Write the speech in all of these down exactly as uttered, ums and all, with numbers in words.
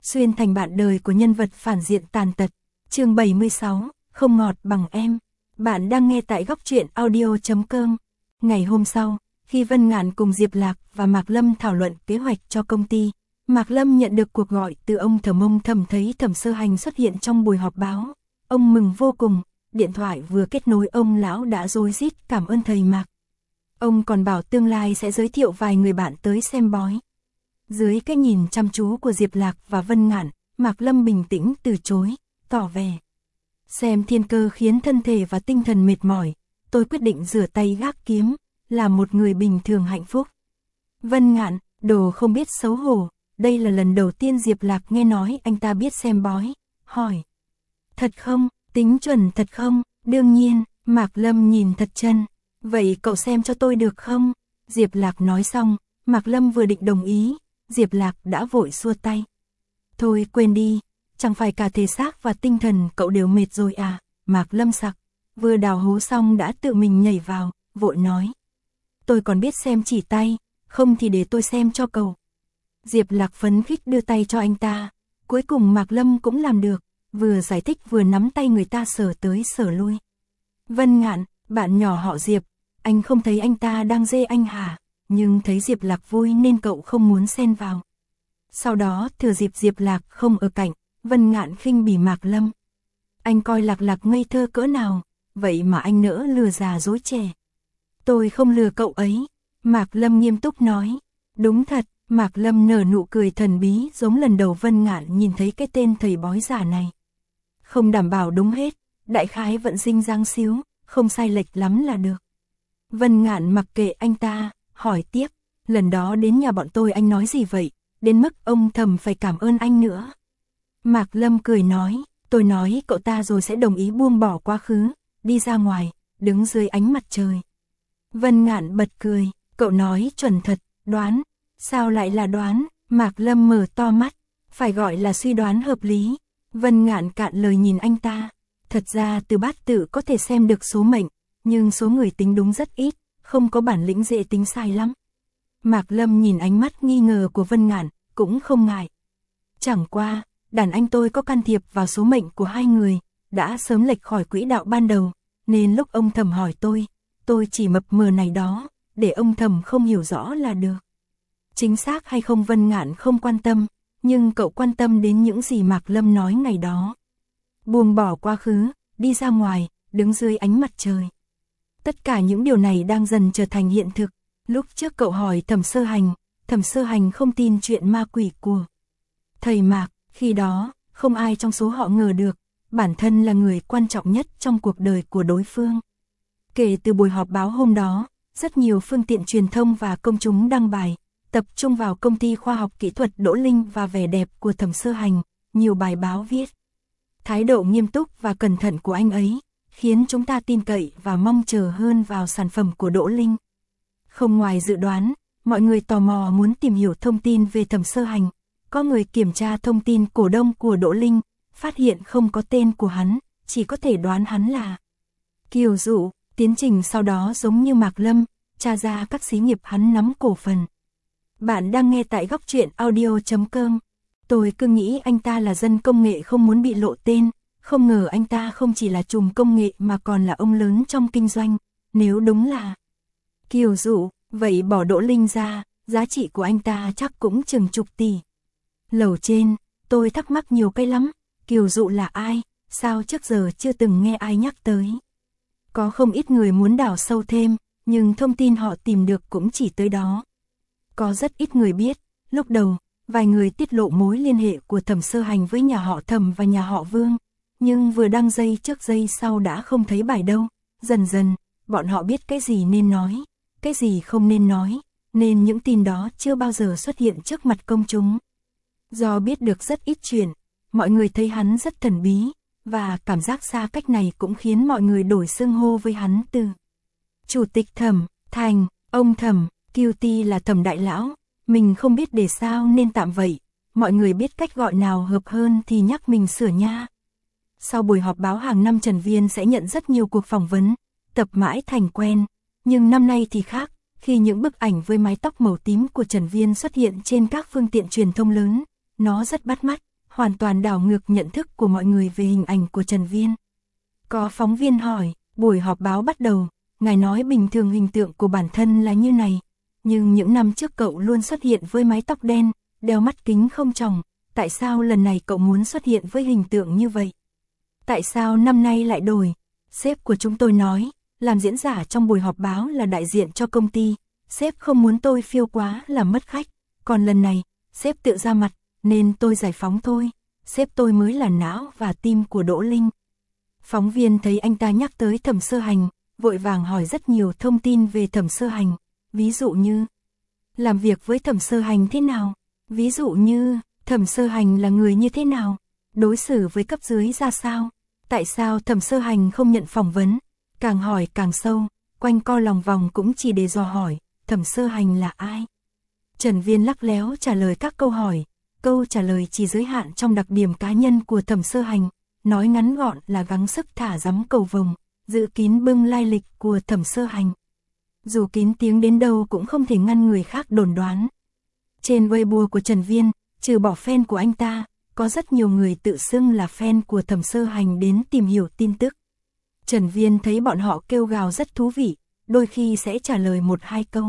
xuyên thành bạn đời của nhân vật phản diện tàn tật. Chương bảy mươi sáu, không ngọt bằng em. Bạn đang nghe tại góc truyện audio chấm com. Ngày hôm sau, khi Vân Ngạn cùng Diệp Lạc và Mạc Lâm thảo luận kế hoạch cho công ty, Mạc Lâm nhận được cuộc gọi từ ông Thẩm. Ông Thẩm thấy Thẩm Sơ Hành xuất hiện trong buổi họp báo, ông mừng vô cùng, điện thoại vừa kết nối ông lão đã rối rít cảm ơn thầy Mạc. Ông còn bảo tương lai sẽ giới thiệu vài người bạn tới xem bói. Dưới cái nhìn chăm chú của Diệp Lạc và Vân Ngạn, Mạc Lâm bình tĩnh từ chối, tỏ vẻ. Xem thiên cơ khiến thân thể và tinh thần mệt mỏi, tôi quyết định rửa tay gác kiếm, là một người bình thường hạnh phúc. Vân Ngạn, đồ không biết xấu hổ, đây là lần đầu tiên Diệp Lạc nghe nói anh ta biết xem bói, hỏi. Thật không, tính chuẩn thật không, đương nhiên, Mạc Lâm nhìn thật chân, vậy cậu xem cho tôi được không? Diệp Lạc nói xong, Mạc Lâm vừa định đồng ý, Diệp Lạc đã vội xua tay. Thôi quên đi, chẳng phải cả thể xác và tinh thần cậu đều mệt rồi à? Mạc Lâm sặc, vừa đào hố xong đã tự mình nhảy vào, vội nói. Tôi còn biết xem chỉ tay, không thì để tôi xem cho cậu. Diệp Lạc phấn khích đưa tay cho anh ta, cuối cùng Mạc Lâm cũng làm được, vừa giải thích vừa nắm tay người ta sờ tới sờ lui. Vân Ngạn, bạn nhỏ họ Diệp, anh không thấy anh ta đang dê anh hả? Nhưng thấy Diệp Lạc vui nên cậu không muốn xen vào. Sau đó thừa dịp Diệp Lạc không ở cạnh, Vân Ngạn khinh bỉ Mạc Lâm. Anh coi Lạc Lạc ngây thơ cỡ nào, vậy mà anh nỡ lừa già dối trẻ. Tôi không lừa cậu ấy, Mạc Lâm nghiêm túc nói. Đúng thật, Mạc Lâm nở nụ cười thần bí giống lần đầu Vân Ngạn nhìn thấy cái tên thầy bói giả này. Không đảm bảo đúng hết, đại khái vận sinh giang xíu, không sai lệch lắm là được. Vân Ngạn mặc kệ anh ta, hỏi tiếp, lần đó đến nhà bọn tôi anh nói gì vậy, đến mức ông Thẩm phải cảm ơn anh nữa. Mạc Lâm cười nói, tôi nói cậu ta rồi sẽ đồng ý buông bỏ quá khứ, đi ra ngoài, đứng dưới ánh mặt trời. Vân Ngạn bật cười, cậu nói chuẩn thật, đoán, sao lại là đoán? Mạc Lâm mở to mắt, phải gọi là suy đoán hợp lý. Vân Ngạn cạn lời nhìn anh ta, thật ra từ bát tự có thể xem được số mệnh, nhưng số người tính đúng rất ít, không có bản lĩnh dễ tính sai lắm. Mạc Lâm nhìn ánh mắt nghi ngờ của Vân Ngạn, cũng không ngại. Chẳng qua, đàn anh tôi có can thiệp vào số mệnh của hai người, đã sớm lệch khỏi quỹ đạo ban đầu, nên lúc ông Thẩm hỏi tôi, tôi chỉ mập mờ này đó, để ông Thẩm không hiểu rõ là được. Chính xác hay không Vân Ngạn không quan tâm, nhưng cậu quan tâm đến những gì Mạc Lâm nói ngày đó. Buông bỏ quá khứ, đi ra ngoài, đứng dưới ánh mặt trời. Tất cả những điều này đang dần trở thành hiện thực. Lúc trước cậu hỏi Thẩm Sơ Hành, Thẩm Sơ Hành không tin chuyện ma quỷ của thầy Mạc, khi đó, không ai trong số họ ngờ được, bản thân là người quan trọng nhất trong cuộc đời của đối phương. Kể từ buổi họp báo hôm đó, rất nhiều phương tiện truyền thông và công chúng đăng bài, tập trung vào công ty khoa học kỹ thuật Đỗ Linh và vẻ đẹp của Thẩm Sơ Hành, nhiều bài báo viết. Thái độ nghiêm túc và cẩn thận của anh ấy, khiến chúng ta tin cậy và mong chờ hơn vào sản phẩm của Đỗ Linh. Không ngoài dự đoán, mọi người tò mò muốn tìm hiểu thông tin về Thẩm Sơ Hành. Có người kiểm tra thông tin cổ đông của Đỗ Linh, phát hiện không có tên của hắn, chỉ có thể đoán hắn là Kiều Dụ. Tiến trình sau đó giống như Mạc Lâm, tra ra các xí nghiệp hắn nắm cổ phần. Bạn đang nghe tại góc truyện audio chấm com. Tôi cứ nghĩ anh ta là dân công nghệ không muốn bị lộ tên, không ngờ anh ta không chỉ là trùm công nghệ mà còn là ông lớn trong kinh doanh. Nếu đúng là Kiều Dụ, vậy bỏ Đỗ Linh ra, giá trị của anh ta chắc cũng chừng chục tỷ. Lầu trên, tôi thắc mắc nhiều cái lắm, Kiều Dụ là ai, sao trước giờ chưa từng nghe ai nhắc tới. Có không ít người muốn đào sâu thêm, nhưng thông tin họ tìm được cũng chỉ tới đó. Có rất ít người biết, lúc đầu, vài người tiết lộ mối liên hệ của Thẩm Sơ Hành với nhà họ Thẩm và nhà họ Vương, nhưng vừa đăng giây trước giây sau đã không thấy bài đâu. Dần dần, bọn họ biết cái gì nên nói, cái gì không nên nói, nên những tin đó chưa bao giờ xuất hiện trước mặt công chúng. Do biết được rất ít chuyện, mọi người thấy hắn rất thần bí, và cảm giác xa cách này cũng khiến mọi người đổi xưng hô với hắn từ Chủ tịch Thẩm, thành ông Thẩm, Cutie là Thẩm đại lão, mình không biết để sao nên tạm vậy, mọi người biết cách gọi nào hợp hơn thì nhắc mình sửa nha. Sau buổi họp báo hàng năm Trần Viên sẽ nhận rất nhiều cuộc phỏng vấn, tập mãi thành quen, nhưng năm nay thì khác, khi những bức ảnh với mái tóc màu tím của Trần Viên xuất hiện trên các phương tiện truyền thông lớn, nó rất bắt mắt, hoàn toàn đảo ngược nhận thức của mọi người về hình ảnh của Trần Viên. Có phóng viên hỏi, buổi họp báo bắt đầu, ngài nói bình thường hình tượng của bản thân là như này, nhưng những năm trước cậu luôn xuất hiện với mái tóc đen, đeo mắt kính không tròng, tại sao lần này cậu muốn xuất hiện với hình tượng như vậy? Tại sao năm nay lại đổi? Sếp của chúng tôi nói, làm diễn giả trong buổi họp báo là đại diện cho công ty, sếp không muốn tôi phiêu quá làm mất khách, còn lần này, sếp tự ra mặt, nên tôi giải phóng thôi, sếp tôi mới là não và tim của Đỗ Linh. Phóng viên thấy anh ta nhắc tới Thẩm Sơ Hành, vội vàng hỏi rất nhiều thông tin về Thẩm Sơ Hành, ví dụ như làm việc với Thẩm Sơ Hành thế nào, ví dụ như Thẩm Sơ Hành là người như thế nào, đối xử với cấp dưới ra sao, tại sao Thẩm Sơ Hành không nhận phỏng vấn, càng hỏi càng sâu, quanh co lòng vòng cũng chỉ để dò hỏi, Thẩm Sơ Hành là ai. Trần Viên lắc léo trả lời các câu hỏi, câu trả lời chỉ giới hạn trong đặc điểm cá nhân của Thẩm Sơ Hành, nói ngắn gọn là gắng sức thả rắm cầu vồng, giữ kín bưng lai lịch của Thẩm Sơ Hành. Dù kín tiếng đến đâu cũng không thể ngăn người khác đồn đoán. Trên Weibo của Trần Viên, trừ bỏ fan của anh ta, có rất nhiều người tự xưng là fan của Thẩm Sơ Hành đến tìm hiểu tin tức. Trần Viên thấy bọn họ kêu gào rất thú vị, đôi khi sẽ trả lời một hai câu.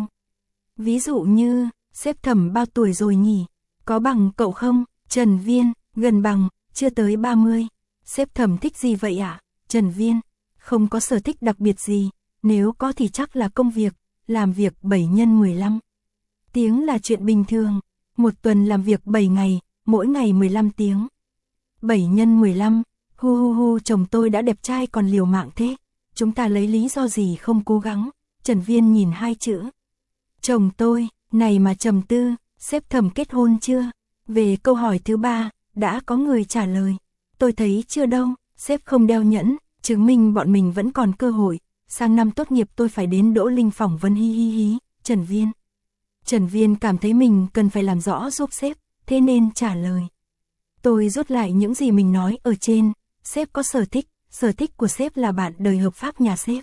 Ví dụ như, sếp Thẩm bao tuổi rồi nhỉ? Có bằng cậu không? Trần Viên, gần bằng, chưa tới ba mươi. Sếp Thẩm thích gì vậy ạ? À? Trần Viên, không có sở thích đặc biệt gì, nếu có thì chắc là công việc, làm việc bảy nhân mười lăm. Tiếng là chuyện bình thường, một tuần làm việc bảy ngày, mỗi ngày mười lăm tiếng. bảy nhân mười lăm, hu hu hu chồng tôi đã đẹp trai còn liều mạng thế, chúng ta lấy lý do gì không cố gắng, Trần Viên nhìn hai chữ. Chồng tôi, này mà trầm tư, sếp Thẩm kết hôn chưa? Về câu hỏi thứ ba, đã có người trả lời. Tôi thấy chưa đâu, sếp không đeo nhẫn, chứng minh bọn mình vẫn còn cơ hội, sang năm tốt nghiệp tôi phải đến Đỗ Linh phỏng vấn hi hi hi, Trần Viên. Trần Viên cảm thấy mình cần phải làm rõ giúp sếp, thế nên trả lời. Tôi rút lại những gì mình nói ở trên, sếp có sở thích, sở thích của sếp là bạn đời hợp pháp nhà sếp.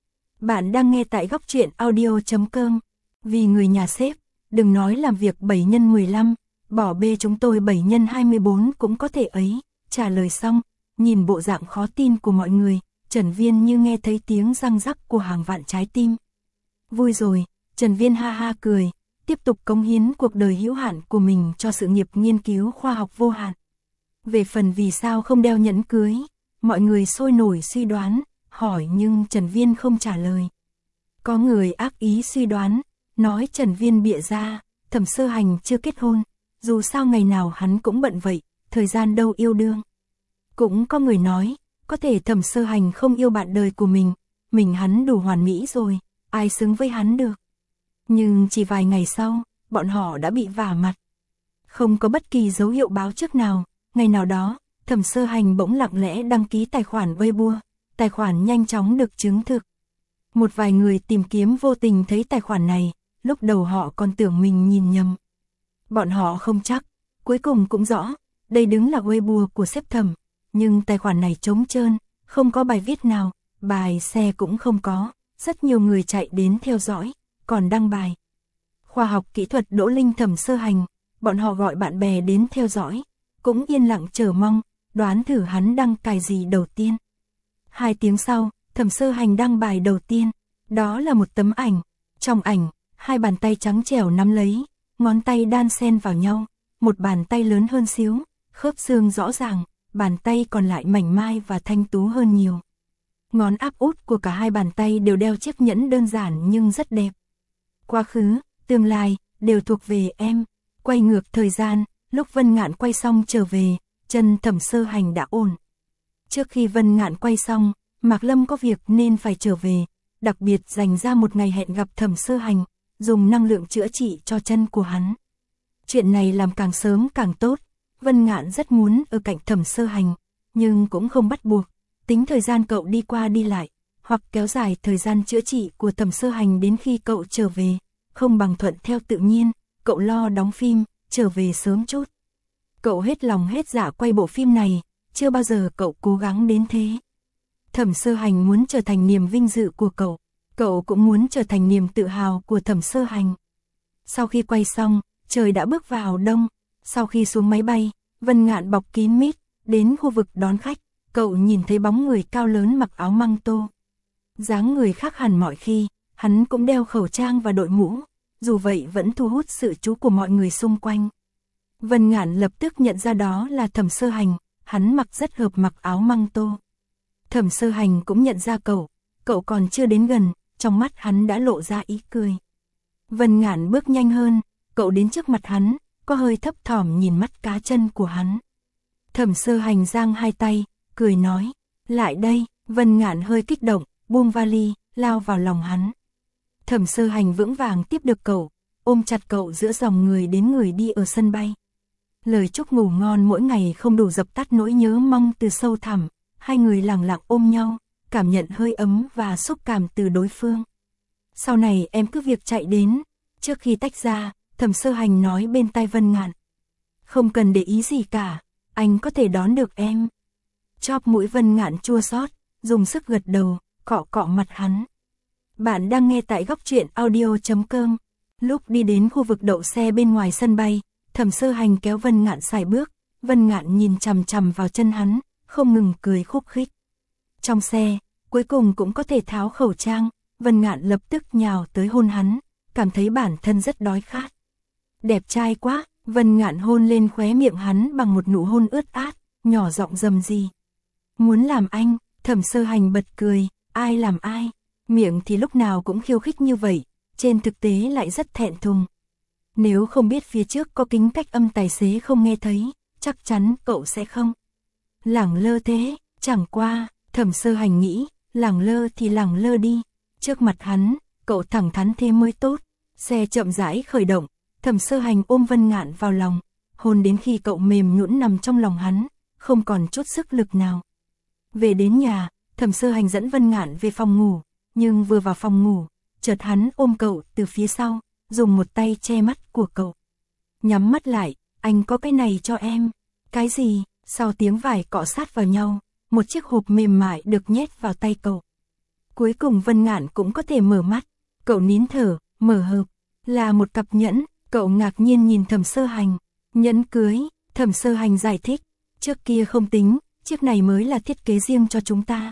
Bạn đang nghe tại góc truyện audio chấm com, vì người nhà sếp, đừng nói làm việc bảy nhân mười lăm, bỏ bê chúng tôi bảy nhân hai mươi bốn cũng có thể ấy. Trả lời xong, nhìn bộ dạng khó tin của mọi người, Trần Viên như nghe thấy tiếng răng rắc của hàng vạn trái tim. Vui rồi, Trần Viên ha ha cười, tiếp tục cống hiến cuộc đời hữu hạn của mình cho sự nghiệp nghiên cứu khoa học vô hạn. Về phần vì sao không đeo nhẫn cưới, mọi người sôi nổi suy đoán, hỏi nhưng Trần Viên không trả lời. Có người ác ý suy đoán, nói Trần Viên bịa ra, Thẩm Sơ Hành chưa kết hôn, dù sao ngày nào hắn cũng bận vậy, thời gian đâu yêu đương. Cũng có người nói, có thể Thẩm Sơ Hành không yêu bạn đời của mình, mình hắn đủ hoàn mỹ rồi, ai xứng với hắn được. Nhưng chỉ vài ngày sau, bọn họ đã bị vả mặt. Không có bất kỳ dấu hiệu báo trước nào, ngày nào đó, Thẩm Sơ Hành bỗng lặng lẽ đăng ký tài khoản Weibo, tài khoản nhanh chóng được chứng thực. Một vài người tìm kiếm vô tình thấy tài khoản này, lúc đầu họ còn tưởng mình nhìn nhầm. Bọn họ không chắc, cuối cùng cũng rõ, đây đứng là Weibo của sếp Thẩm, nhưng tài khoản này trống trơn, không có bài viết nào, bài share cũng không có, rất nhiều người chạy đến theo dõi, còn đăng bài. Khoa học kỹ thuật Đỗ Linh Thẩm Sơ Hành, bọn họ gọi bạn bè đến theo dõi, cũng yên lặng chờ mong, đoán thử hắn đăng cài gì đầu tiên. Hai tiếng sau, Thẩm Sơ Hành đăng bài đầu tiên, đó là một tấm ảnh, trong ảnh, hai bàn tay trắng trẻo nắm lấy, ngón tay đan xen vào nhau, một bàn tay lớn hơn xíu, khớp xương rõ ràng, bàn tay còn lại mảnh mai và thanh tú hơn nhiều. Ngón áp út của cả hai bàn tay đều đeo chiếc nhẫn đơn giản nhưng rất đẹp. Quá khứ, tương lai, đều thuộc về em. Quay ngược thời gian, lúc Vân Ngạn quay xong trở về, chân Thẩm Sơ Hành đã ổn. Trước khi Vân Ngạn quay xong, Mạc Lâm có việc nên phải trở về, đặc biệt dành ra một ngày hẹn gặp Thẩm Sơ Hành, dùng năng lượng chữa trị cho chân của hắn. Chuyện này làm càng sớm càng tốt, Vân Ngạn rất muốn ở cạnh Thẩm Sơ Hành, nhưng cũng không bắt buộc, tính thời gian cậu đi qua đi lại, hoặc kéo dài thời gian chữa trị của Thẩm Sơ Hành đến khi cậu trở về, không bằng thuận theo tự nhiên, cậu lo đóng phim, trở về sớm chút. Cậu hết lòng hết dạ quay bộ phim này, chưa bao giờ cậu cố gắng đến thế. Thẩm Sơ Hành muốn trở thành niềm vinh dự của cậu, cậu cũng muốn trở thành niềm tự hào của Thẩm Sơ Hành. Sau khi quay xong, trời đã bước vào đông, sau khi xuống máy bay, Vân Ngạn bọc kín mít, đến khu vực đón khách, cậu nhìn thấy bóng người cao lớn mặc áo măng tô. Dáng người khác hẳn mọi khi, hắn cũng đeo khẩu trang và đội mũ, dù vậy vẫn thu hút sự chú của mọi người xung quanh. Vân Ngạn lập tức nhận ra đó là Thẩm Sơ Hành, hắn mặc rất hợp mặc áo măng tô. Thẩm Sơ Hành cũng nhận ra cậu, cậu còn chưa đến gần, trong mắt hắn đã lộ ra ý cười. Vân Ngạn bước nhanh hơn, cậu đến trước mặt hắn, có hơi thấp thỏm nhìn mắt cá chân của hắn. Thẩm Sơ Hành giang hai tay, cười nói, lại đây. Vân Ngạn hơi kích động, buông vali, lao vào lòng hắn. Thẩm Sơ Hành vững vàng tiếp được cậu, ôm chặt cậu giữa dòng người đến người đi ở sân bay. Lời chúc ngủ ngon mỗi ngày không đủ dập tắt nỗi nhớ mong từ sâu thẳm, hai người lặng lặng ôm nhau, cảm nhận hơi ấm và xúc cảm từ đối phương. Sau này em cứ việc chạy đến. Trước khi tách ra, Thẩm Sơ Hành nói bên tai Vân Ngạn. Không cần để ý gì cả, anh có thể đón được em. Chóp mũi Vân Ngạn chua xót, dùng sức gật đầu, cọ cọ mặt hắn. Bạn đang nghe tại góc truyện audio chấm com. Lúc đi đến khu vực đậu xe bên ngoài sân bay, Thẩm Sơ Hành kéo Vân Ngạn sải bước, Vân Ngạn nhìn chằm chằm vào chân hắn, không ngừng cười khúc khích. Trong xe, cuối cùng cũng có thể tháo khẩu trang, Vân Ngạn lập tức nhào tới hôn hắn, cảm thấy bản thân rất đói khát. Đẹp trai quá, Vân Ngạn hôn lên khóe miệng hắn bằng một nụ hôn ướt át, nhỏ giọng rầm rì. Muốn làm anh? Thẩm Sơ Hành bật cười, ai làm ai? Miệng thì lúc nào cũng khiêu khích như vậy, trên thực tế lại rất thẹn thùng. Nếu không biết phía trước có kính cách âm tài xế không nghe thấy, chắc chắn cậu sẽ không lẳng lơ thế. Chẳng qua, Thẩm Sơ Hành nghĩ, lẳng lơ thì lẳng lơ đi. Trước mặt hắn, cậu thẳng thắn thế mới tốt. Xe chậm rãi khởi động, Thẩm Sơ Hành ôm Vân Ngạn vào lòng, hôn đến khi cậu mềm nhũn nằm trong lòng hắn, không còn chút sức lực nào. Về đến nhà, Thẩm Sơ Hành dẫn Vân Ngạn về phòng ngủ, nhưng vừa vào phòng ngủ, chợt hắn ôm cậu từ phía sau, dùng một tay che mắt của cậu. Nhắm mắt lại, anh có cái này cho em. Cái gì? Sau tiếng vải cọ sát vào nhau, một chiếc hộp mềm mại được nhét vào tay cậu. Cuối cùng Vân Ngạn cũng có thể mở mắt, cậu nín thở, mở hộp, là một cặp nhẫn, cậu ngạc nhiên nhìn Thẩm Sơ Hành. Nhẫn cưới, Thẩm Sơ Hành giải thích, trước kia không tính, chiếc này mới là thiết kế riêng cho chúng ta.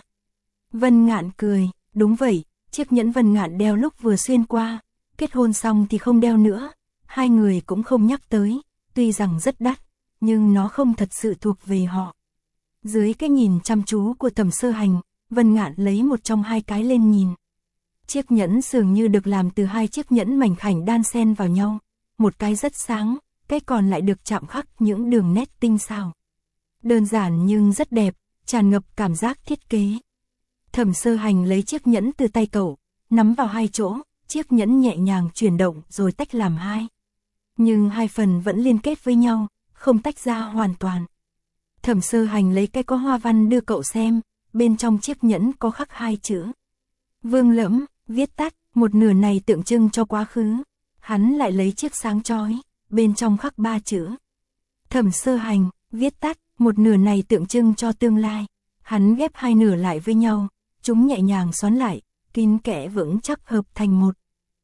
Vân Ngạn cười, đúng vậy, chiếc nhẫn Vân Ngạn đeo lúc vừa xuyên qua, kết hôn xong thì không đeo nữa, hai người cũng không nhắc tới, tuy rằng rất đắt, nhưng nó không thật sự thuộc về họ. Dưới cái nhìn chăm chú của Thẩm Sơ Hành, Vân Ngạn lấy một trong hai cái lên nhìn. Chiếc nhẫn dường như được làm từ hai chiếc nhẫn mảnh khảnh đan xen vào nhau, một cái rất sáng, cái còn lại được chạm khắc những đường nét tinh xảo. Đơn giản nhưng rất đẹp, tràn ngập cảm giác thiết kế. Thẩm Sơ Hành lấy chiếc nhẫn từ tay cậu, nắm vào hai chỗ, chiếc nhẫn nhẹ nhàng chuyển động rồi tách làm hai. Nhưng hai phần vẫn liên kết với nhau, không tách ra hoàn toàn. Thẩm Sơ Hành lấy cái có hoa văn đưa cậu xem, bên trong chiếc nhẫn có khắc hai chữ. Vương Lẫm, viết tắt, một nửa này tượng trưng cho quá khứ. Hắn lại lấy chiếc sáng chói, bên trong khắc ba chữ. Thẩm Sơ Hành, viết tắt, một nửa này tượng trưng cho tương lai. Hắn ghép hai nửa lại với nhau, chúng nhẹ nhàng xoắn lại, kín kẽ vững chắc hợp thành một.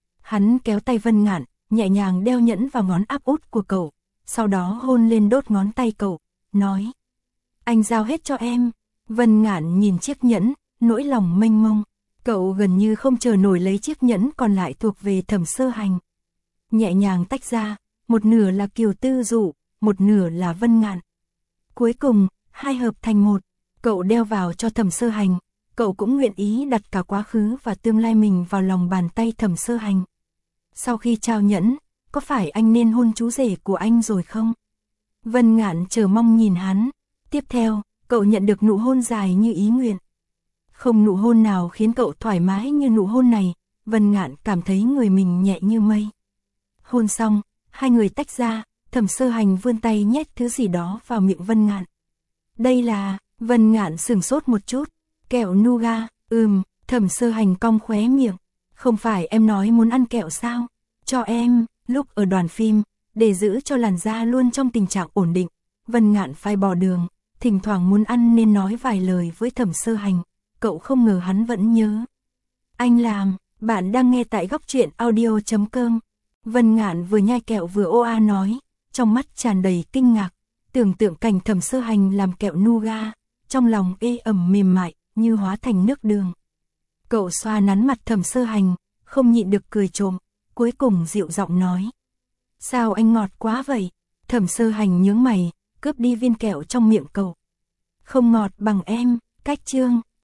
Hắn kéo tay Vân Ngạn, nhẹ nhàng đeo nhẫn vào ngón áp út của cậu, sau đó hôn lên đốt ngón tay cậu, nói. Anh giao hết cho em. Vân Ngạn nhìn chiếc nhẫn, nỗi lòng mênh mông. Cậu gần như không chờ nổi lấy chiếc nhẫn còn lại thuộc về Thẩm Sơ Hành. Nhẹ nhàng tách ra, một nửa là Kiều Tư Dụ, một nửa là Vân Ngạn. Cuối cùng, hai hợp thành một. Cậu đeo vào cho Thẩm Sơ Hành, cậu cũng nguyện ý đặt cả quá khứ và tương lai mình vào lòng bàn tay Thẩm Sơ Hành. Sau khi trao nhẫn, có phải anh nên hôn chú rể của anh rồi không? Vân Ngạn chờ mong nhìn hắn. Tiếp theo, cậu nhận được nụ hôn dài như ý nguyện. Không nụ hôn nào khiến cậu thoải mái như nụ hôn này, Vân Ngạn cảm thấy người mình nhẹ như mây. Hôn xong, hai người tách ra, Thẩm Sơ Hành vươn tay nhét thứ gì đó vào miệng Vân Ngạn. Đây là, Vân Ngạn sửng sốt một chút, kẹo nougat. Ừm, Thẩm Sơ Hành cong khóe miệng. Không phải em nói muốn ăn kẹo sao? Cho em. Lúc ở đoàn phim, để giữ cho làn da luôn trong tình trạng ổn định, Vân Ngạn phải bỏ đường, thỉnh thoảng muốn ăn nên nói vài lời với Thẩm Sơ Hành, cậu không ngờ hắn vẫn nhớ. Anh làm, bạn đang nghe tại góc truyện audio chấm com. Vân Ngạn vừa nhai kẹo vừa ô a nói, trong mắt tràn đầy kinh ngạc, tưởng tượng cảnh Thẩm Sơ Hành làm kẹo nougat, trong lòng ê ẩm mềm mại, như hóa thành nước đường. Cậu xoa nắn mặt Thẩm Sơ Hành, không nhịn được cười trộm, cuối cùng dịu giọng nói. Sao anh ngọt quá vậy? Thẩm Sơ Hành nhướng mày, cướp đi viên kẹo trong miệng cậu. Không ngọt bằng em, cách chương.